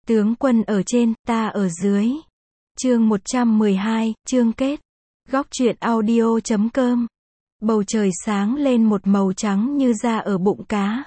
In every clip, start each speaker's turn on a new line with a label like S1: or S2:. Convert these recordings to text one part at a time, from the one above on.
S1: Tướng quân ở trên, ta ở dưới. Chương 112, chương kết. Góc truyện audio.com. Bầu trời sáng lên một màu trắng như da ở bụng cá.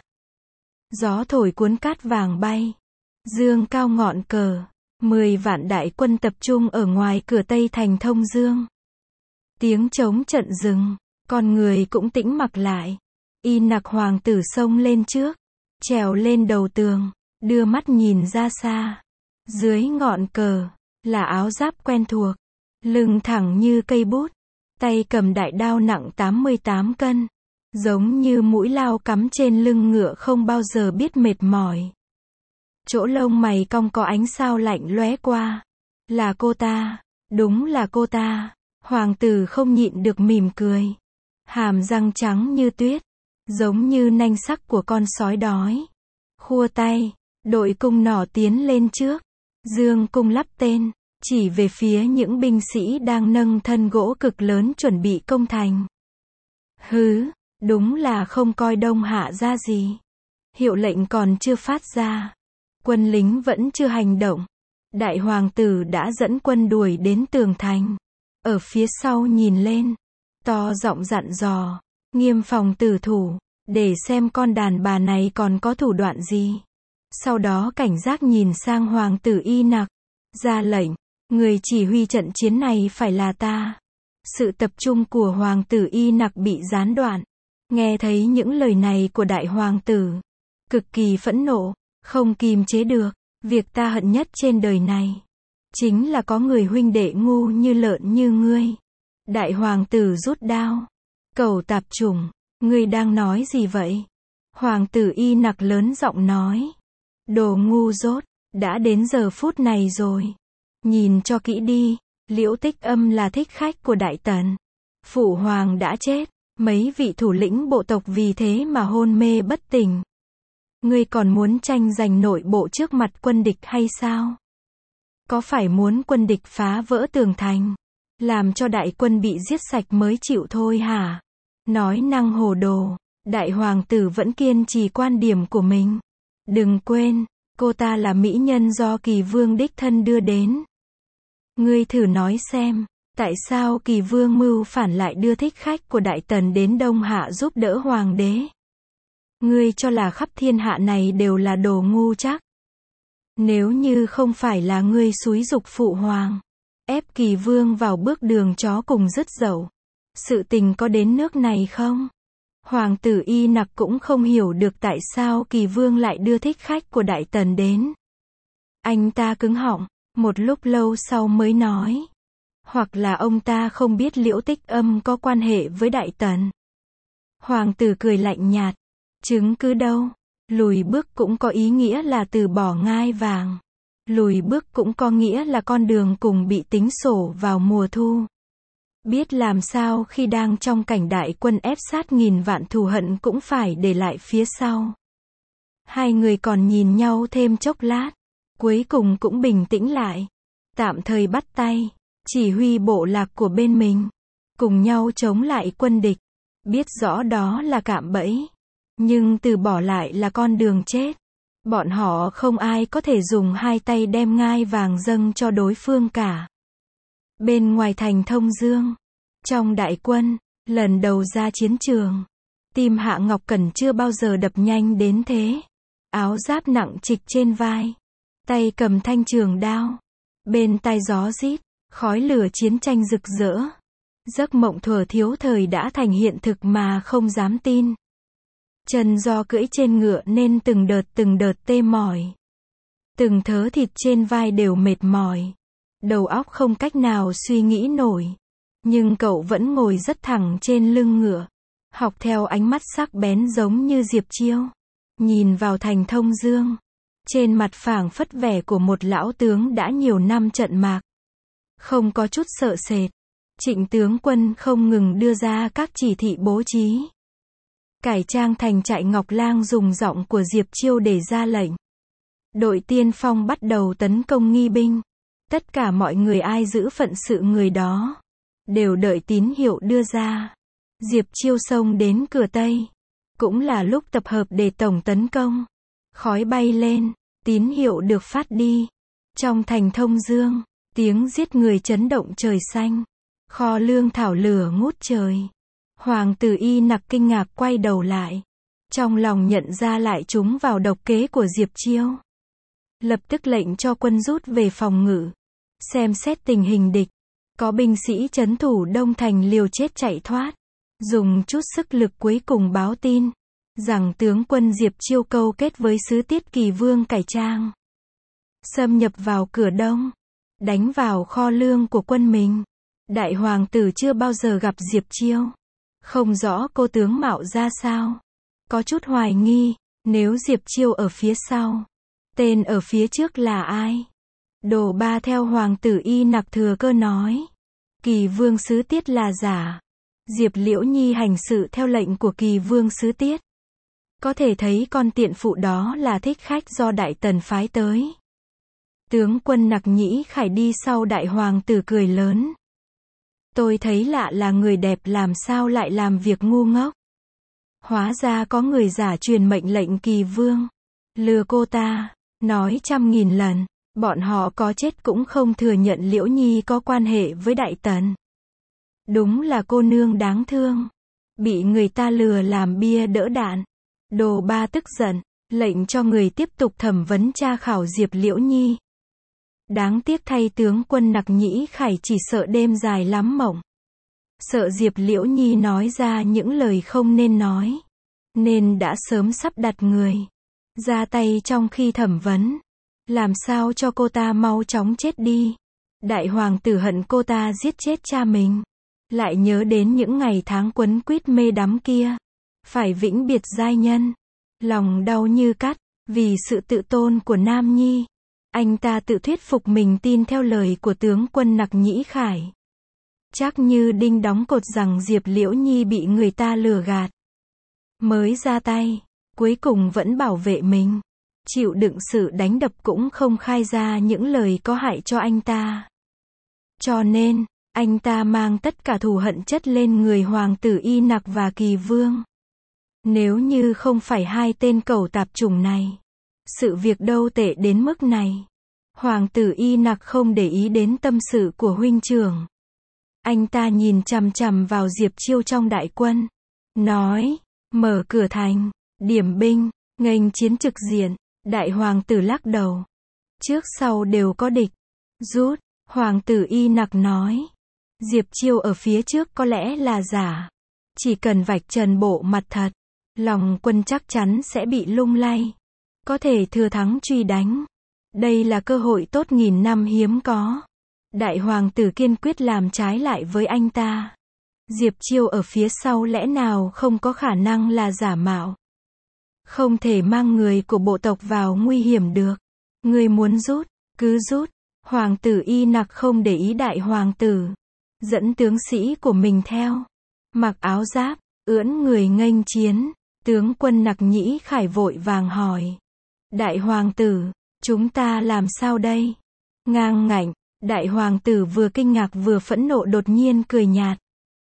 S1: Gió thổi cuốn cát vàng bay. Dương cao ngọn cờ. 10 vạn đại quân tập trung ở ngoài cửa Tây thành Thông Dương. Tiếng trống trận dừng, con người cũng tĩnh mặc lại. Y Nặc hoàng tử xông lên trước, trèo lên đầu tường, đưa mắt nhìn ra xa. Dưới ngọn cờ, là áo giáp quen thuộc, lưng thẳng như cây bút, tay cầm đại đao nặng 88 cân, giống như mũi lao cắm trên lưng ngựa không bao giờ biết mệt mỏi. Chỗ lông mày cong có ánh sao lạnh lóe qua. Là cô ta, đúng là cô ta. Hoàng tử không nhịn được mỉm cười. Hàm răng trắng như tuyết, giống như nanh sắc của con sói đói. Khua tay, đội cung nỏ tiến lên trước. Dương cung lắp tên, chỉ về phía những binh sĩ đang nâng thân gỗ cực lớn chuẩn bị công thành. Hứ, đúng là không coi Đông Hạ ra gì. Hiệu lệnh còn chưa phát ra. Quân lính vẫn chưa hành động. Đại hoàng tử đã dẫn quân đuổi đến tường thành. Ở phía sau nhìn lên, to giọng dặn dò, nghiêm phòng tử thủ, để xem con đàn bà này còn có thủ đoạn gì. Sau đó cảnh giác nhìn sang hoàng tử Y Nặc, ra lệnh, người chỉ huy trận chiến này phải là ta. Sự tập trung của hoàng tử Y Nặc bị gián đoạn. Nghe thấy những lời này của đại hoàng tử, cực kỳ phẫn nộ, không kìm chế được. Việc ta hận nhất trên đời này chính là có người huynh đệ ngu như lợn như ngươi. Đại hoàng tử rút đao. Cẩu tạp chủng, ngươi đang nói gì vậy? Hoàng tử Y Nặc lớn giọng nói. Đồ ngu dốt, đã đến giờ phút này rồi. Nhìn cho kỹ đi, Liễu Tích Âm là thích khách của Đại Tần. Phụ hoàng đã chết, mấy vị thủ lĩnh bộ tộc vì thế mà hôn mê bất tỉnh. Ngươi còn muốn tranh giành nội bộ trước mặt quân địch hay sao? Có phải muốn quân địch phá vỡ tường thành, làm cho đại quân bị giết sạch mới chịu thôi hả? Nói năng hồ đồ, đại hoàng tử vẫn kiên trì quan điểm của mình. Đừng quên, cô ta là mỹ nhân do Kỳ Vương đích thân đưa đến. Ngươi thử nói xem, tại sao Kỳ Vương mưu phản lại đưa thích khách của Đại Tần đến Đông Hạ giúp đỡ hoàng đế? Ngươi cho là khắp thiên hạ này đều là đồ ngu chắc. Nếu như không phải là ngươi xúi giục phụ hoàng, ép Kỳ Vương vào bước đường chó cùng dứt dậu, sự tình có đến nước này không? Hoàng tử Y Nặc cũng không hiểu được tại sao Kỳ Vương lại đưa thích khách của Đại Tần đến. Anh ta cứng họng, một lúc lâu sau mới nói. Hoặc là ông ta không biết Liễu Tích Âm có quan hệ với Đại Tần. Hoàng tử cười lạnh nhạt. Chứng cứ đâu? Lùi bước cũng có ý nghĩa là từ bỏ ngai vàng. Lùi bước cũng có nghĩa là con đường cùng bị tính sổ vào mùa thu. Biết làm sao khi đang trong cảnh đại quân ép sát nghìn vạn thù hận cũng phải để lại phía sau. Hai người còn nhìn nhau thêm chốc lát. Cuối cùng cũng bình tĩnh lại. Tạm thời bắt tay. Chỉ huy bộ lạc của bên mình. Cùng nhau chống lại quân địch. Biết rõ đó là cạm bẫy. Nhưng từ bỏ lại là con đường chết. Bọn họ không ai có thể dùng hai tay đem ngai vàng dâng cho đối phương cả. Bên ngoài thành Thông Dương, trong đại quân, lần đầu ra chiến trường, tim Hạ Ngọc Cẩn chưa bao giờ đập nhanh đến thế. Áo giáp nặng trịch trên vai, tay cầm thanh trường đao, bên tai gió rít, khói lửa chiến tranh rực rỡ. Giấc mộng thuở thiếu thời đã thành hiện thực mà không dám tin. Chân do cưỡi trên ngựa nên từng đợt tê mỏi. Từng thớ thịt trên vai đều mệt mỏi. Đầu óc không cách nào suy nghĩ nổi. Nhưng cậu vẫn ngồi rất thẳng trên lưng ngựa. Học theo ánh mắt sắc bén giống như Diệp Chiêu. Nhìn vào thành Thông Dương. Trên mặt phảng phất vẻ của một lão tướng đã nhiều năm trận mạc. Không có chút sợ sệt. Trịnh tướng quân không ngừng đưa ra các chỉ thị bố trí. Cải trang thành trại Ngọc Lang dùng giọng của Diệp Chiêu để ra lệnh. Đội tiên phong bắt đầu tấn công nghi binh. Tất cả mọi người ai giữ phận sự người đó. Đều đợi tín hiệu đưa ra. Diệp Chiêu xông đến cửa Tây. Cũng là lúc tập hợp để tổng tấn công. Khói bay lên. Tín hiệu được phát đi. Trong thành Thông Dương, tiếng giết người chấn động trời xanh. Kho lương thảo lửa ngút trời. Hoàng tử Y Nặc kinh ngạc quay đầu lại. Trong lòng nhận ra lại chúng vào độc kế của Diệp Chiêu. Lập tức lệnh cho quân rút về phòng ngự. Xem xét tình hình địch. Có binh sĩ trấn thủ Đông Thành liều chết chạy thoát. Dùng chút sức lực cuối cùng báo tin. Rằng tướng quân Diệp Chiêu câu kết với sứ Tiết Kỳ Vương cải trang. Xâm nhập vào cửa Đông. Đánh vào kho lương của quân mình. Đại hoàng tử chưa bao giờ gặp Diệp Chiêu. Không rõ cô tướng mạo ra sao. Có chút hoài nghi. Nếu Diệp Chiêu ở phía sau. Tên ở phía trước là ai? Đồ Ba theo hoàng tử Y Nặc thừa cơ nói. Kỳ Vương sứ Tiết là giả. Diệp Liễu Nhi hành sự theo lệnh của Kỳ Vương sứ Tiết. Có thể thấy con tiện phụ đó là thích khách do Đại Tần phái tới. Tướng quân Nặc Nhĩ Khải đi sau đại hoàng tử cười lớn. Tôi thấy lạ là người đẹp làm sao lại làm việc ngu ngốc. Hóa ra có người giả truyền mệnh lệnh Kỳ Vương. Lừa cô ta, nói 100.000 lần, bọn họ có chết cũng không thừa nhận Liễu Nhi có quan hệ với Đại Tần. Đúng là cô nương đáng thương. Bị người ta lừa làm bia đỡ đạn. Đồ Ba tức giận, lệnh cho người tiếp tục thẩm vấn tra khảo Diệp Liễu Nhi. Đáng tiếc thay tướng quân Nặc Nhĩ Khải chỉ sợ đêm dài lắm mộng. Sợ Diệp Liễu Nhi nói ra những lời không nên nói. Nên đã sớm sắp đặt người. Ra tay trong khi thẩm vấn. Làm sao cho cô ta mau chóng chết đi. Đại hoàng tử hận cô ta giết chết cha mình. Lại nhớ đến những ngày tháng quấn quýt mê đắm kia. Phải vĩnh biệt giai nhân. Lòng đau như cắt. Vì sự tự tôn của Nam Nhi. Anh ta tự thuyết phục mình tin theo lời của tướng quân Nặc Nhĩ Khải. Chắc như đinh đóng cột rằng Diệp Liễu Nhi bị người ta lừa gạt. Mới ra tay. Cuối cùng vẫn bảo vệ mình. Chịu đựng sự đánh đập cũng không khai ra những lời có hại cho anh ta. Cho nên, anh ta mang tất cả thù hận chất lên người hoàng tử Y Nặc và Kỳ Vương. Nếu như không phải hai tên cẩu tạp chủng này, sự việc đâu tệ đến mức này. Hoàng tử Y Nặc không để ý đến tâm sự của huynh trưởng. Anh ta nhìn chằm chằm vào Diệp Chiêu trong đại quân. Nói, mở cửa thành, điểm binh, nghênh chiến trực diện. Đại hoàng tử lắc đầu. Trước sau đều có địch. Rút, hoàng tử Y Nặc nói. Diệp Chiêu ở phía trước có lẽ là giả. Chỉ cần vạch trần bộ mặt thật. Lòng quân chắc chắn sẽ bị lung lay. Có thể thừa thắng truy đánh. Đây là cơ hội tốt nghìn năm hiếm có. Đại hoàng tử kiên quyết làm trái lại với anh ta. Diệp Chiêu ở phía sau lẽ nào không có khả năng là giả mạo. Không thể mang người của bộ tộc vào nguy hiểm được. Người muốn rút, cứ rút. Hoàng tử Y Nặc không để ý đại hoàng tử. Dẫn tướng sĩ của mình theo. Mặc áo giáp, ưỡn người nghênh chiến. Tướng quân Nặc Nhĩ Khải vội vàng hỏi. Đại hoàng tử, chúng ta làm sao đây? Ngang ngạnh, đại hoàng tử vừa kinh ngạc vừa phẫn nộ đột nhiên cười nhạt.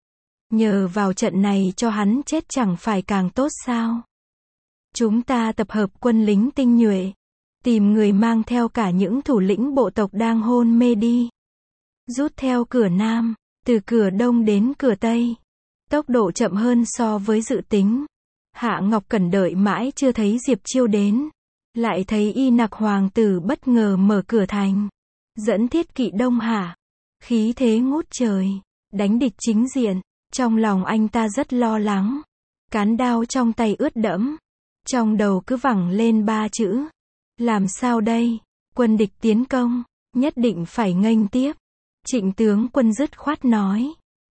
S1: Nhờ vào trận này cho hắn chết chẳng phải càng tốt sao? Chúng ta tập hợp quân lính tinh nhuệ. Tìm người mang theo cả những thủ lĩnh bộ tộc đang hôn mê đi. Rút theo cửa Nam, từ cửa Đông đến cửa Tây. Tốc độ chậm hơn so với dự tính. Hạ Ngọc Cẩn đợi mãi chưa thấy Diệp Chiêu đến. Lại thấy Y Nặc hoàng tử bất ngờ mở cửa thành. Dẫn thiết kỵ đông hạ. Khí thế ngút trời. Đánh địch chính diện. Trong lòng anh ta rất lo lắng. Cán đao trong tay ướt đẫm. Trong đầu cứ vẳng lên 3 chữ. Làm sao đây? Quân địch tiến công. Nhất định phải nghênh tiếp. Trịnh tướng quân dứt khoát nói.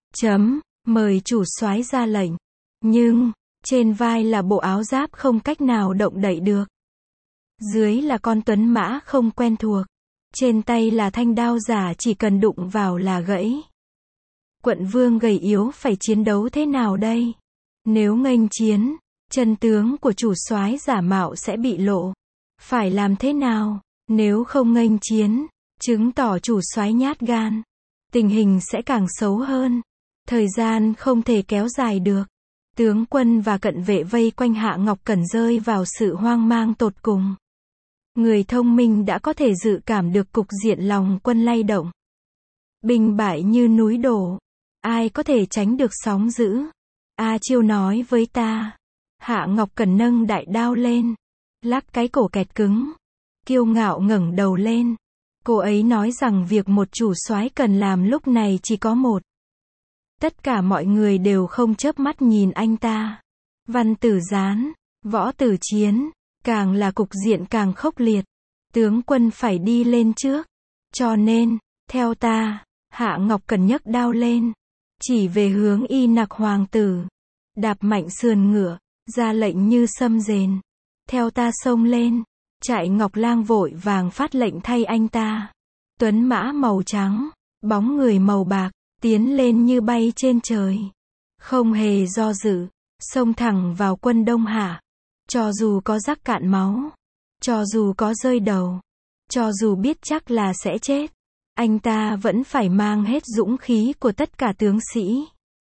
S1: Mời chủ soái ra lệnh. Nhưng, trên vai là bộ áo giáp không cách nào động đậy được. Dưới là con tuấn mã không quen thuộc. Trên tay là thanh đao giả chỉ cần đụng vào là gãy. Quận vương gầy yếu phải chiến đấu thế nào đây? Nếu nghênh chiến, chân tướng của chủ soái giả mạo sẽ bị lộ. Phải làm thế nào? Nếu không nghênh chiến, chứng tỏ chủ soái nhát gan. Tình hình sẽ càng xấu hơn. Thời gian không thể kéo dài được. Tướng quân và cận vệ vây quanh Hạ Ngọc Cẩn rơi vào sự hoang mang tột cùng. Người thông minh đã có thể dự cảm được cục diện lòng quân lay động. Binh bại như núi đổ. Ai có thể tránh được sóng dữ? A Chiêu nói với ta. Hạ Ngọc Cẩn nâng đại đao lên. Lắc cái cổ kẹt cứng. Kiêu ngạo ngẩng đầu lên. Cô ấy nói rằng việc một chủ soái cần làm lúc này chỉ có một. Tất cả mọi người đều không chớp mắt nhìn anh ta. Văn Tử Gián, Võ Tử Chiến, càng là cục diện càng khốc liệt. Tướng quân phải đi lên trước. Cho nên, theo ta, Hạ Ngọc Cẩn nhấc đao lên. Chỉ về hướng Y Nặc hoàng tử. Đạp mạnh sườn ngựa, ra lệnh như sâm rền. Theo ta xông lên. Trại Ngọc Lang vội vàng phát lệnh thay anh ta. Tuấn mã màu trắng, bóng người màu bạc, tiến lên như bay trên trời. Không hề do dự, xông thẳng vào quân Đông Hạ. Cho dù có rắc cạn máu, cho dù có rơi đầu, cho dù biết chắc là sẽ chết, anh ta vẫn phải mang hết dũng khí của tất cả tướng sĩ.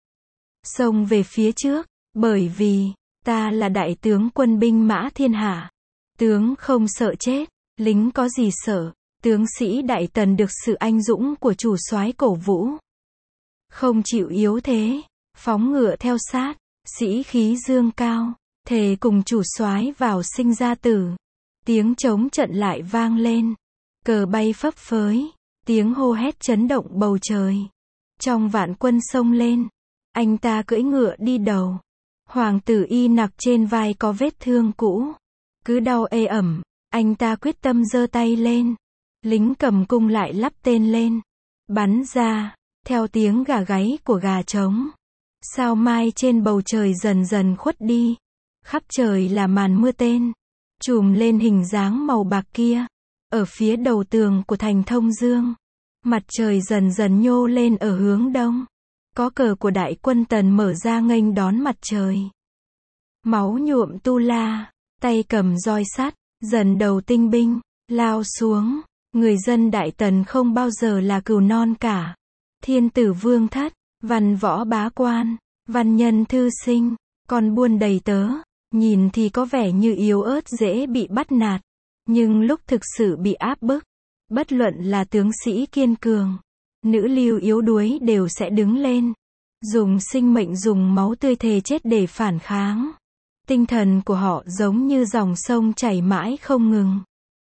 S1: Xông về phía trước, bởi vì, ta là đại tướng quân binh mã thiên hạ. Tướng không sợ chết, lính có gì sợ, tướng sĩ Đại Tần được sự anh dũng của chủ soái cổ vũ. Không chịu yếu thế, phóng ngựa theo sát, sĩ khí dương cao, thề cùng chủ soái vào sinh ra tử. Tiếng trống trận lại vang lên, cờ bay phấp phới, tiếng hô hét chấn động bầu trời. Trong vạn quân xông lên, anh ta cưỡi ngựa đi đầu. Hoàng tử Y Nặc trên vai có vết thương cũ. Cứ đau ê ẩm, anh ta quyết tâm giơ tay lên. Lính cầm cung lại lắp tên lên. Bắn ra, theo tiếng gà gáy của gà trống. Sao mai trên bầu trời dần dần khuất đi. Khắp trời là màn mưa tên. Trùm lên hình dáng màu bạc kia. Ở phía đầu tường của thành Thông Dương. Mặt trời dần dần nhô lên ở hướng đông. Có cờ của đại quân Tần mở ra nghênh đón mặt trời. Máu nhuộm tu la. Tay cầm roi sắt, dần đầu tinh binh, lao xuống. Người dân Đại Tần không bao giờ là cừu non cả. Thiên tử vương thất, văn võ bá quan, văn nhân thư sinh, con buôn đầy tớ, nhìn thì có vẻ như yếu ớt dễ bị bắt nạt. Nhưng lúc thực sự bị áp bức, bất luận là tướng sĩ kiên cường, nữ lưu yếu đuối đều sẽ đứng lên. Dùng sinh mệnh dùng máu tươi thề chết để phản kháng. Tinh thần của họ giống như dòng sông chảy mãi không ngừng.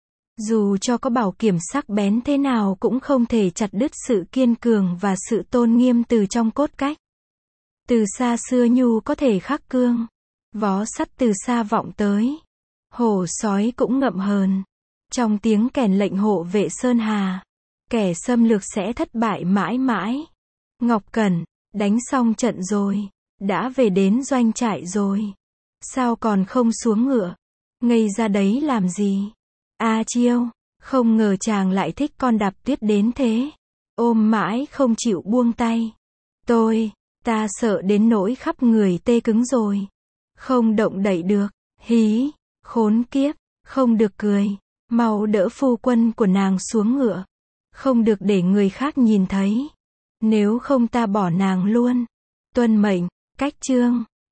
S1: Dù cho có bảo kiểm sắc bén thế nào cũng không thể chặt đứt sự kiên cường và sự tôn nghiêm từ trong cốt cách. Từ xa xưa nhu có thể khắc cương. Vó sắt từ xa vọng tới. Hổ sói cũng ngậm hờn. Trong tiếng kèn lệnh hộ vệ Sơn Hà. Kẻ xâm lược sẽ thất bại mãi mãi. Ngọc Cẩn, đánh xong trận rồi. Đã về đến doanh trại rồi. Sao còn không xuống ngựa? Ngây ra đấy làm gì? A Chiêu, không ngờ chàng lại thích con Đạp Tuyết đến thế. Ôm mãi không chịu buông tay. Ta sợ đến nỗi khắp người tê cứng rồi. Không động đậy được. Hí, khốn kiếp, không được cười. Mau đỡ phu quân của nàng xuống ngựa. Không được để người khác nhìn thấy. Nếu không ta bỏ nàng luôn. Tuân mệnh, cách chương.